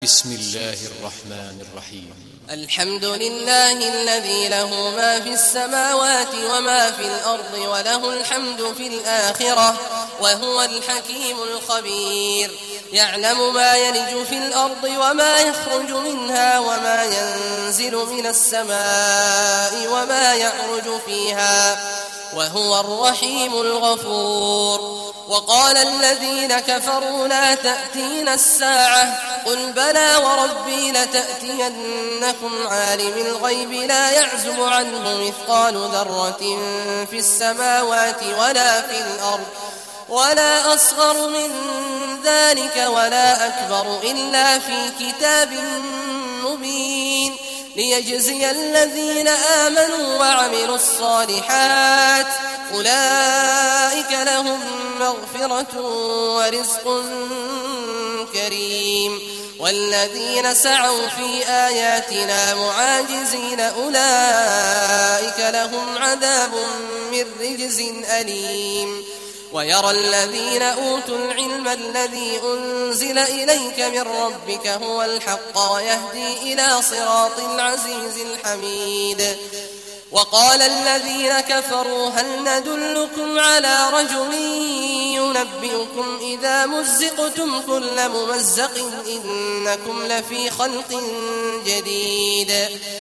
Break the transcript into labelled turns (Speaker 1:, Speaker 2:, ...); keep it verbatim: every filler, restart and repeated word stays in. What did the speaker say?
Speaker 1: بسم الله الرحمن الرحيم.
Speaker 2: الحمد لله الذي له ما في السماوات وما في الأرض وله الحمد في الآخرة وهو الحكيم الخبير. يعلم ما يلج في الأرض وما يخرج منها وما ينزل من السماء وما يعرج فيها وهو الرحيم الغفور. وقال الذين كفروا لا تأتينا الساعة قل بلى وربي لتأتينكم عالم الغيب لا يعزب عنه مثقال ذرة في السماوات ولا في الأرض ولا أصغر من ذلك ولا أكبر إلا في كتاب مبين ليجزي الذين آمنوا وعملوا الصالحات أولئك لهم مغفرة ورزق كريم. والذين سعوا في آياتنا معاجزين أولئك لهم عذاب من رجز أليم. ويرى الذين أوتوا العلم الذي أنزل إليك من ربك هو الحق ويهدي إلى صراط العزيز الحميد. وقال الذين كفروا هل ندلكم على رجل ينبئكم إذا مزقتم كل ممزق إنكم لفي خلق جديد.